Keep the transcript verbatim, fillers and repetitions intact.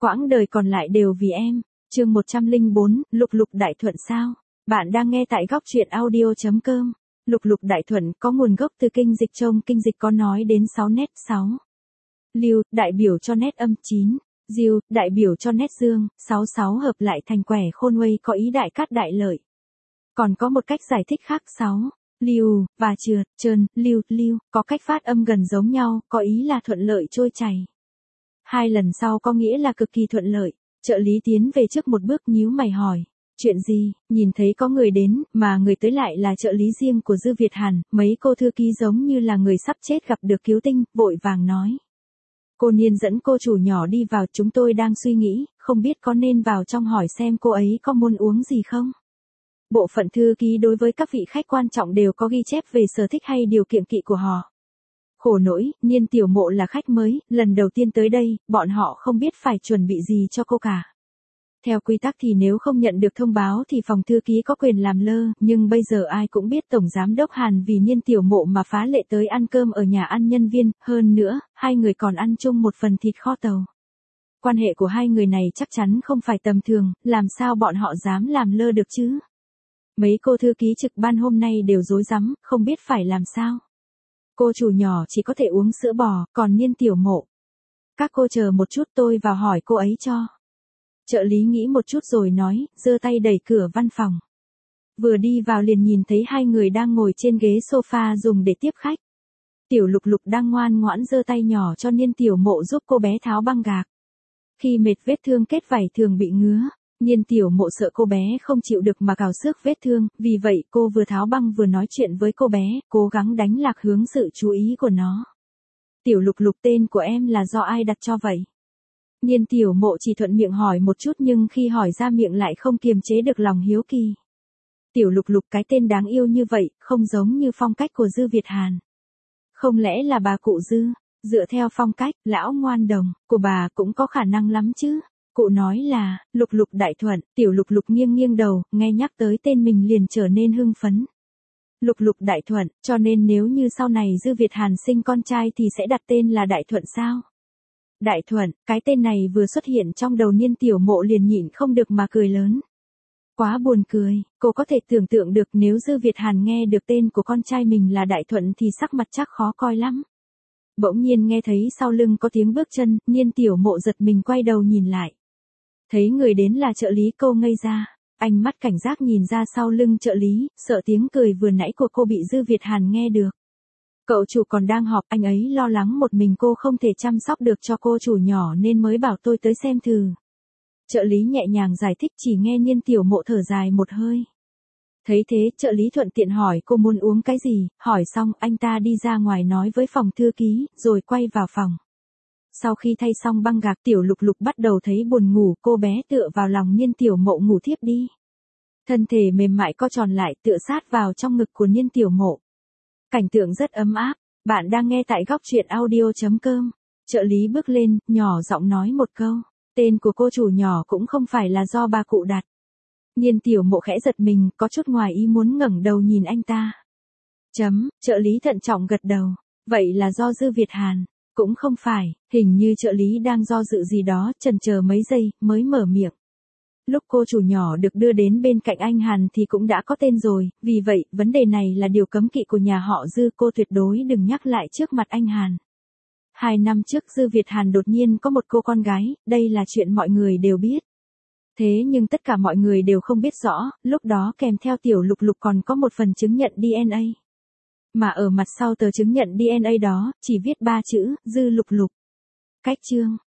quãng đời còn lại đều vì em. Chương một trăm lẻ bốn, Lục Lục Đại Thuận sao? Bạn đang nghe tại góc truyện audio chấm com. Lục Lục Đại Thuận có nguồn gốc từ kinh dịch, trong kinh dịch có nói đến sáu nét. sáu. Lưu, đại biểu cho nét âm. chín. Diêu, đại biểu cho nét dương. sáu sáu hợp lại thành quẻ khôn nguây có ý đại cát đại lợi. Còn có một cách giải thích khác. sáu. Lưu, và trượt, trơn, lưu, lưu, có cách phát âm gần giống nhau, có ý là thuận lợi trôi chảy. Hai lần sau có nghĩa là cực kỳ thuận lợi. Trợ lý tiến về trước một bước nhíu mày hỏi. Chuyện gì? Nhìn thấy có người đến, mà người tới lại là trợ lý riêng của Dư Việt Hàn, mấy cô thư ký giống như là người sắp chết gặp được cứu tinh, vội vàng nói. Cô Niên dẫn cô chủ nhỏ đi vào, chúng tôi đang suy nghĩ, không biết có nên vào trong hỏi xem cô ấy có muốn uống gì không? Bộ phận thư ký đối với các vị khách quan trọng đều có ghi chép về sở thích hay điều kiện kỵ của họ. Khổ nỗi, Niên tiểu mộ là khách mới, lần đầu tiên tới đây, bọn họ không biết phải chuẩn bị gì cho cô cả. Theo quy tắc thì nếu không nhận được thông báo thì phòng thư ký có quyền làm lơ, nhưng bây giờ ai cũng biết Tổng Giám đốc Hàn vì Niên tiểu mộ mà phá lệ tới ăn cơm ở nhà ăn nhân viên, hơn nữa, hai người còn ăn chung một phần thịt kho tàu. Quan hệ của hai người này chắc chắn không phải tầm thường, làm sao bọn họ dám làm lơ được chứ? Mấy cô thư ký trực ban hôm nay đều rối rắm, không biết phải làm sao. Cô chủ nhỏ chỉ có thể uống sữa bò, còn Niên tiểu mộ. Các cô chờ một chút, tôi vào hỏi cô ấy cho. Trợ lý nghĩ một chút rồi nói, giơ tay đẩy cửa văn phòng. Vừa đi vào liền nhìn thấy hai người đang ngồi trên ghế sofa dùng để tiếp khách. Tiểu Lục Lục đang ngoan ngoãn giơ tay nhỏ cho Niên tiểu mộ giúp cô bé tháo băng gạc. Khi mệt vết thương kết vảy thường bị ngứa, Niên tiểu mộ sợ cô bé không chịu được mà cào xước vết thương, vì vậy cô vừa tháo băng vừa nói chuyện với cô bé, cố gắng đánh lạc hướng sự chú ý của nó. Tiểu Lục Lục, tên của em là do ai đặt cho vậy? Niên tiểu mộ chỉ thuận miệng hỏi một chút nhưng khi hỏi ra miệng lại không kiềm chế được lòng hiếu kỳ. Tiểu Lục Lục, cái tên đáng yêu như vậy, không giống như phong cách của Dư Việt Hàn. Không lẽ là bà cụ Dư? Dựa theo phong cách, lão ngoan đồng, của bà cũng có khả năng lắm chứ. Cụ nói là, Lục Lục Đại Thuận, Tiểu Lục Lục nghiêng nghiêng đầu, nghe nhắc tới tên mình liền trở nên hưng phấn. Lục Lục Đại Thuận, cho nên nếu như sau này Dư Việt Hàn sinh con trai thì sẽ đặt tên là Đại Thuận sao? Đại Thuận, cái tên này vừa xuất hiện trong đầu Niên tiểu mộ liền nhịn không được mà cười lớn. Quá buồn cười, cô có thể tưởng tượng được nếu Dư Việt Hàn nghe được tên của con trai mình là Đại Thuận thì sắc mặt chắc khó coi lắm. Bỗng nhiên nghe thấy sau lưng có tiếng bước chân, Niên tiểu mộ giật mình quay đầu nhìn lại. Thấy người đến là trợ lý, cô ngây ra, ánh mắt cảnh giác nhìn ra sau lưng trợ lý, sợ tiếng cười vừa nãy của cô bị Dư Việt Hàn nghe được. Cậu chủ còn đang họp, anh ấy lo lắng một mình cô không thể chăm sóc được cho cô chủ nhỏ nên mới bảo tôi tới xem thử. Trợ lý nhẹ nhàng giải thích, chỉ nghe Niên tiểu mộ thở dài một hơi. Thấy thế, trợ lý thuận tiện hỏi cô muốn uống cái gì, hỏi xong anh ta đi ra ngoài nói với phòng thư ký, rồi quay vào phòng. Sau khi thay xong băng gạc, Tiểu Lục Lục bắt đầu thấy buồn ngủ, cô bé tựa vào lòng Niên tiểu mộ ngủ thiếp đi. Thân thể mềm mại co tròn lại tựa sát vào trong ngực của Niên tiểu mộ. Cảnh tượng rất ấm áp. Bạn đang nghe tại góc truyện audio chấm com. Trợ lý bước lên, nhỏ giọng nói một câu. Tên của cô chủ nhỏ cũng không phải là do bà cụ đặt. Niên tiểu mộ khẽ giật mình, có chút ngoài ý muốn ngẩng đầu nhìn anh ta. Chấm, trợ lý thận trọng gật đầu. Vậy là do Dư Việt Hàn. Cũng không phải, hình như trợ lý đang do dự gì đó, chần chờ mấy giây, mới mở miệng. Lúc cô chủ nhỏ được đưa đến bên cạnh anh Hàn thì cũng đã có tên rồi, vì vậy, vấn đề này là điều cấm kỵ của nhà họ Dư, cô tuyệt đối đừng nhắc lại trước mặt anh Hàn. Hai năm trước Dư Việt Hàn đột nhiên có một cô con gái, đây là chuyện mọi người đều biết. Thế nhưng tất cả mọi người đều không biết rõ, lúc đó kèm theo Tiểu Lục Lục còn có một phần chứng nhận đê en a. Mà ở mặt sau tờ chứng nhận đê en a đó, chỉ viết ba chữ, Dư Lục Lục. Cách chương,